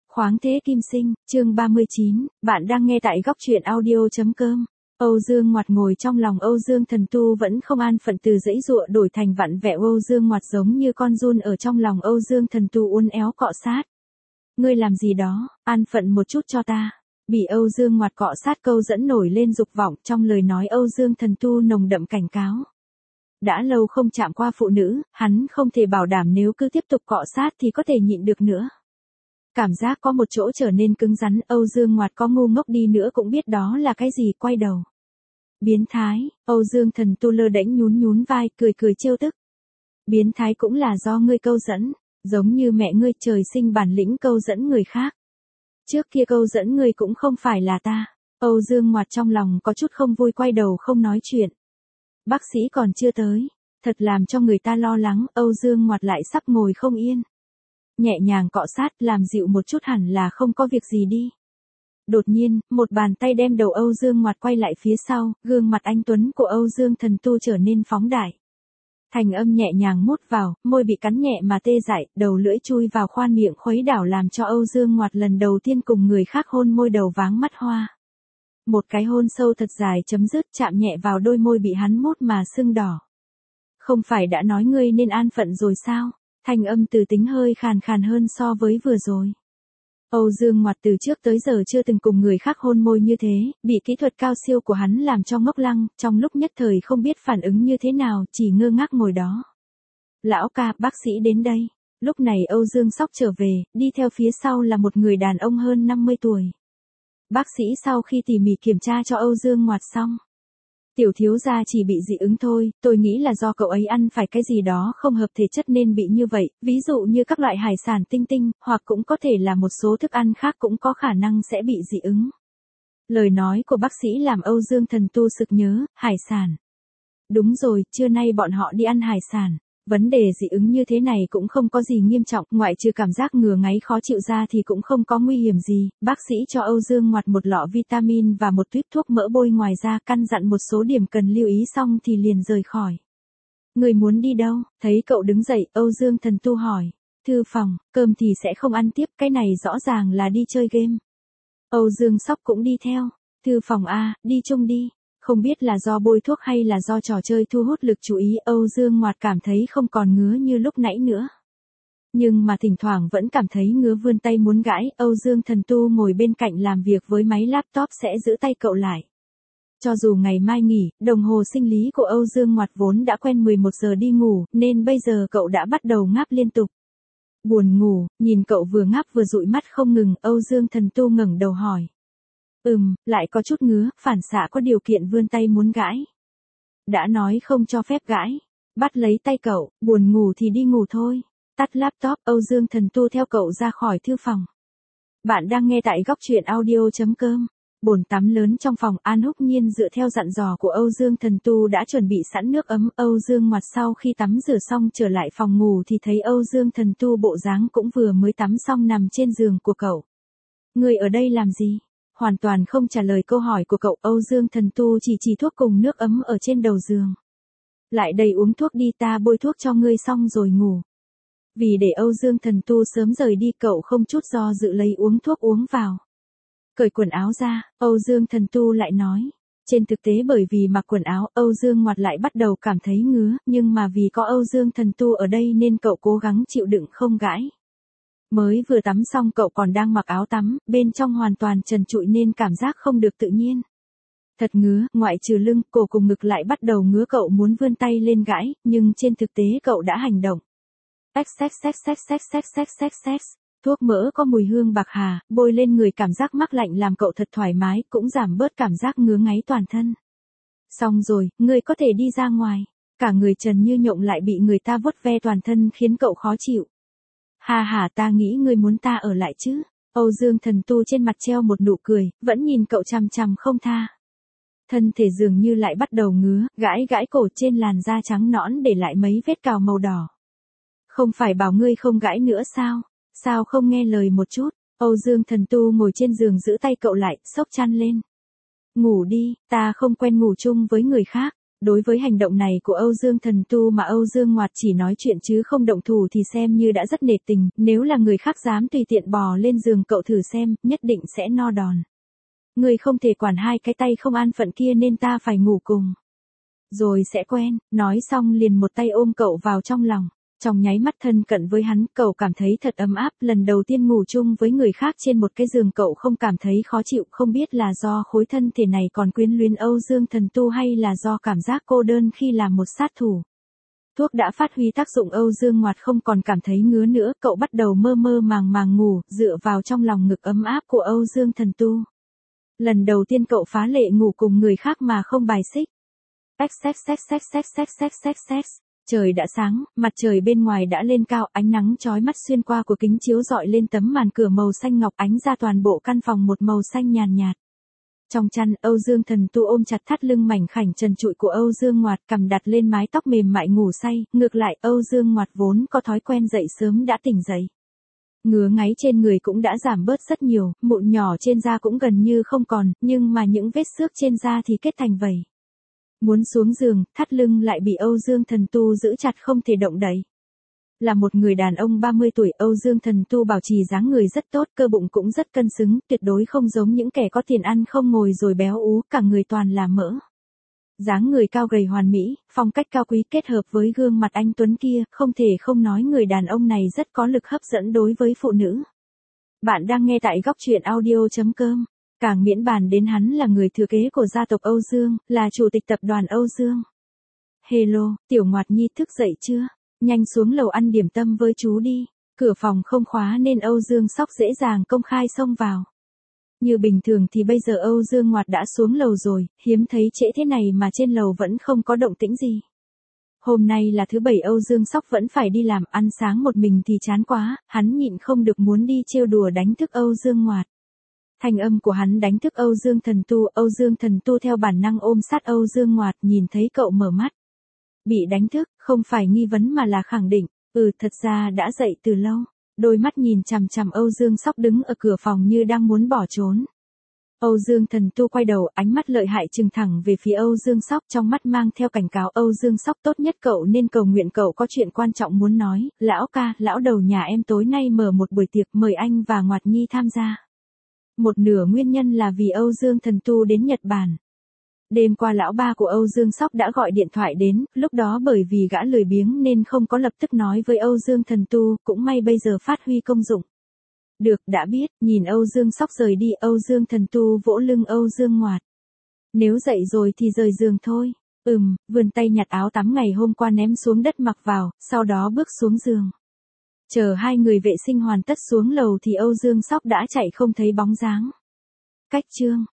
Khoáng thế kim sinh, chương 39, bạn đang nghe tại góc truyện audio.com. Âu Dương Ngoạt ngồi trong lòng Âu Dương Thần Tu vẫn không an phận, từ giãy giụa đổi thành vặn vẹo. Âu Dương Ngoạt giống như con giun ở trong lòng Âu Dương Thần Tu uốn éo cọ sát. Ngươi làm gì đó, an phận một chút cho ta. Bị Âu Dương Ngoạt cọ sát câu dẫn nổi lên dục vọng, trong lời nói Âu Dương Thần Tu nồng đậm cảnh cáo. Đã lâu không chạm qua phụ nữ, hắn không thể bảo đảm nếu cứ tiếp tục cọ sát thì có thể nhịn được nữa. Cảm giác có một chỗ trở nên cứng rắn, Âu Dương Ngoạt có ngu ngốc đi nữa cũng biết đó là cái gì, quay đầu. Biến thái, Âu Dương Thần Tu lơ đễnh nhún vai, cười trêu tức. Biến thái cũng là do ngươi câu dẫn, giống như mẹ ngươi trời sinh bản lĩnh câu dẫn người khác. Trước kia câu dẫn ngươi cũng không phải là ta. Âu Dương Ngoạt trong lòng có chút không vui, quay đầu không nói chuyện. Bác sĩ còn chưa tới, thật làm cho người ta lo lắng. Âu Dương Ngoạt lại sắp ngồi không yên. Nhẹ nhàng cọ sát, làm dịu một chút hẳn là không có việc gì đi. Đột nhiên, một bàn tay đem đầu Âu Dương Ngoạt quay lại phía sau, gương mặt anh tuấn của Âu Dương Thần Tu trở nên phóng đại. Thành âm nhẹ nhàng mút vào, môi bị cắn nhẹ mà tê dại, đầu lưỡi chui vào khoan miệng khuấy đảo làm cho Âu Dương Ngoạt lần đầu tiên cùng người khác hôn môi đầu váng mắt hoa. Một cái hôn sâu thật dài chấm dứt, chạm nhẹ vào đôi môi bị hắn mút mà sưng đỏ. Không phải đã nói ngươi nên an phận rồi sao? Thanh âm từ tính hơi khàn hơn so với vừa rồi. Âu Dương Ngoạt từ trước tới giờ chưa từng cùng người khác hôn môi như thế, bị kỹ thuật cao siêu của hắn làm cho ngốc lăng, trong lúc nhất thời không biết phản ứng như thế nào, chỉ ngơ ngác ngồi đó. Lão ca, bác sĩ đến đây. Lúc này Âu Dương Sóc trở về, đi theo phía sau là một người đàn ông hơn 50 tuổi. Bác sĩ sau khi tỉ mỉ kiểm tra cho Âu Dương Ngoạt xong. Tiểu thiếu gia chỉ bị dị ứng thôi, tôi nghĩ là do cậu ấy ăn phải cái gì đó không hợp thể chất nên bị như vậy, ví dụ như các loại hải sản tinh, hoặc cũng có thể là một số thức ăn khác cũng có khả năng sẽ bị dị ứng. Lời nói của bác sĩ làm Âu Dương Thần Tu sực nhớ, hải sản. Đúng rồi, trưa nay bọn họ đi ăn hải sản. Vấn đề dị ứng như thế này cũng không có gì nghiêm trọng, ngoại trừ cảm giác ngứa ngáy khó chịu ra thì cũng không có nguy hiểm gì. Bác sĩ cho Âu Dương Ngoạt một lọ vitamin và một tuýp thuốc mỡ bôi, ngoài ra căn dặn một số điểm cần lưu ý xong thì liền rời khỏi. Người muốn đi đâu? Thấy cậu đứng dậy, Âu Dương Thần Tu hỏi. Thư phòng, cơm thì sẽ không ăn tiếp, cái này rõ ràng là đi chơi game. Âu Dương Sóc cũng đi theo. Thư phòng a, đi chung đi. Không biết là do bôi thuốc hay là do trò chơi thu hút lực chú ý, Âu Dương Ngoạt cảm thấy không còn ngứa như lúc nãy nữa. Nhưng mà thỉnh thoảng vẫn cảm thấy ngứa, vươn tay muốn gãi. Âu Dương Thần Tu ngồi bên cạnh làm việc với máy laptop sẽ giữ tay cậu lại. Cho dù ngày mai nghỉ, đồng hồ sinh lý của Âu Dương Ngoạt vốn đã quen 11 giờ đi ngủ, nên bây giờ cậu đã bắt đầu ngáp liên tục. Buồn ngủ, nhìn cậu vừa ngáp vừa dụi mắt không ngừng, Âu Dương Thần Tu ngẩng đầu hỏi. Lại có chút ngứa, phản xạ có điều kiện vươn tay muốn gãi. Đã nói không cho phép gãi. Bắt lấy tay cậu, buồn ngủ thì đi ngủ thôi. Tắt laptop, Âu Dương Thần Tu theo cậu ra khỏi thư phòng. Bạn đang nghe tại góc truyện audio.com. Bồn tắm lớn trong phòng, An Húc Nhiên dựa theo dặn dò của Âu Dương Thần Tu đã chuẩn bị sẵn nước ấm. Âu Dương Ngoạt sau khi tắm rửa xong trở lại phòng ngủ thì thấy Âu Dương Thần Tu bộ dáng cũng vừa mới tắm xong nằm trên giường của cậu. Người ở đây làm gì? Hoàn toàn không trả lời câu hỏi của cậu, Âu Dương Thần Tu chỉ thuốc cùng nước ấm ở trên đầu giường. Lại đây uống thuốc đi, ta bôi thuốc cho ngươi xong rồi ngủ. Vì để Âu Dương Thần Tu sớm rời đi, cậu không chút do dự lấy uống thuốc uống vào. Cởi quần áo ra, Âu Dương Thần Tu lại nói. Trên thực tế bởi vì mặc quần áo, Âu Dương Ngoạt lại bắt đầu cảm thấy ngứa, nhưng mà vì có Âu Dương Thần Tu ở đây nên cậu cố gắng chịu đựng không gãi. Mới vừa tắm xong cậu còn đang mặc áo tắm, bên trong hoàn toàn trần trụi nên cảm giác không được tự nhiên. Thật ngứa, ngoại trừ lưng, cổ cùng ngực lại bắt đầu ngứa, cậu muốn vươn tay lên gãi, nhưng trên thực tế cậu đã hành động. Sex. Thuốc mỡ có mùi hương bạc hà, bôi lên người cảm giác mát lạnh làm cậu thật thoải mái, cũng giảm bớt cảm giác ngứa ngáy toàn thân. Xong rồi, ngươi có thể đi ra ngoài. Cả người trần như nhộng lại bị người ta vuốt ve toàn thân khiến cậu khó chịu. Ha, ta nghĩ ngươi muốn ta ở lại chứ. Âu Dương Thần Tu trên mặt treo một nụ cười, vẫn nhìn cậu chằm không tha. Thân thể dường như lại bắt đầu ngứa, gãi cổ trên làn da trắng nõn để lại mấy vết cào màu đỏ. Không phải bảo ngươi không gãi nữa sao? Sao không nghe lời một chút? Âu Dương Thần Tu ngồi trên giường giữ tay cậu lại, xốc chăn lên. Ngủ đi, ta không quen ngủ chung với người khác. Đối với hành động này của Âu Dương Thần Tu mà Âu Dương Ngoạt chỉ nói chuyện chứ không động thủ thì xem như đã rất nể tình, nếu là người khác dám tùy tiện bò lên giường cậu thử xem, nhất định sẽ no đòn. Người không thể quản hai cái tay không an phận kia nên ta phải ngủ cùng. Rồi sẽ quen, nói xong liền một tay ôm cậu vào trong lòng. Trong nháy mắt thân cận với hắn, cậu cảm thấy thật ấm áp, lần đầu tiên ngủ chung với người khác trên một cái giường cậu không cảm thấy khó chịu, không biết là do khối thân thể này còn quyến luyến Âu Dương Thần Tu hay là do cảm giác cô đơn khi làm một sát thủ. Thuốc đã phát huy tác dụng, Âu Dương Ngoạt không còn cảm thấy ngứa nữa, cậu bắt đầu mơ mơ màng màng ngủ, dựa vào trong lòng ngực ấm áp của Âu Dương Thần Tu. Lần đầu tiên cậu phá lệ ngủ cùng người khác mà không bài xích. Sex. Trời đã sáng, mặt trời bên ngoài đã lên cao, ánh nắng chói mắt xuyên qua của kính chiếu rọi lên tấm màn cửa màu xanh ngọc, ánh ra toàn bộ căn phòng một màu xanh nhàn nhạt. Trong chăn, Âu Dương Thần Tu ôm chặt thắt lưng mảnh khảnh trần trụi của Âu Dương Ngoạt, cằm đặt lên mái tóc mềm mại ngủ say, ngược lại Âu Dương Ngoạt vốn có thói quen dậy sớm đã tỉnh dậy. Ngứa ngáy trên người cũng đã giảm bớt rất nhiều, mụn nhỏ trên da cũng gần như không còn, nhưng mà những vết xước trên da thì kết thành vảy. Muốn xuống giường, thắt lưng lại bị Âu Dương Thần Tu giữ chặt không thể động đậy. Là một người đàn ông 30 tuổi, Âu Dương Thần Tu bảo trì dáng người rất tốt, cơ bụng cũng rất cân xứng, tuyệt đối không giống những kẻ có tiền ăn không ngồi rồi béo ú, cả người toàn là mỡ. Dáng người cao gầy hoàn mỹ, phong cách cao quý kết hợp với gương mặt anh tuấn kia, không thể không nói người đàn ông này rất có lực hấp dẫn đối với phụ nữ. Bạn đang nghe tại góc truyện audio.com. Càng miễn bàn đến hắn là người thừa kế của gia tộc Âu Dương, là chủ tịch tập đoàn Âu Dương. Hello, Tiểu Ngoạt Nhi thức dậy chưa? Nhanh xuống lầu ăn điểm tâm với chú đi. Cửa phòng không khóa nên Âu Dương Sóc dễ dàng công khai xông vào. Như bình thường thì bây giờ Âu Dương Ngoạt đã xuống lầu rồi, hiếm thấy trễ thế này mà trên lầu vẫn không có động tĩnh gì. Hôm nay là thứ bảy, Âu Dương Sóc vẫn phải đi làm, ăn sáng một mình thì chán quá, hắn nhịn không được muốn đi trêu đùa đánh thức Âu Dương Ngoạt. Thanh âm của hắn đánh thức Âu Dương Thần Tu theo bản năng ôm sát Âu Dương Ngoạt, nhìn thấy cậu mở mắt. Bị đánh thức, không phải nghi vấn mà là khẳng định, thật ra đã dậy từ lâu. Đôi mắt nhìn chằm chằm Âu Dương Sóc đứng ở cửa phòng như đang muốn bỏ trốn. Âu Dương Thần Tu quay đầu, ánh mắt lợi hại trừng thẳng về phía Âu Dương Sóc, trong mắt mang theo cảnh cáo. Âu Dương Sóc, tốt nhất cậu nên cầu nguyện, cậu có chuyện quan trọng muốn nói. Lão ca, lão đầu nhà em tối nay mở một buổi tiệc, mời anh và Ngoạt Nhi tham gia. Một nửa nguyên nhân là vì Âu Dương Thần Tu đến Nhật Bản. Đêm qua lão ba của Âu Dương Sóc đã gọi điện thoại đến, lúc đó bởi vì gã lười biếng nên không có lập tức nói với Âu Dương Thần Tu, cũng may bây giờ phát huy công dụng. Được, đã biết, nhìn Âu Dương Sóc rời đi, Âu Dương Thần Tu vỗ lưng Âu Dương Ngoạt. Nếu dậy rồi thì rời giường thôi. Vươn tay nhặt áo tắm ngày hôm qua ném xuống đất mặc vào, sau đó bước xuống giường. Chờ hai người vệ sinh hoàn tất xuống lầu thì Âu Dương Sóc đã chạy không thấy bóng dáng. Cách chương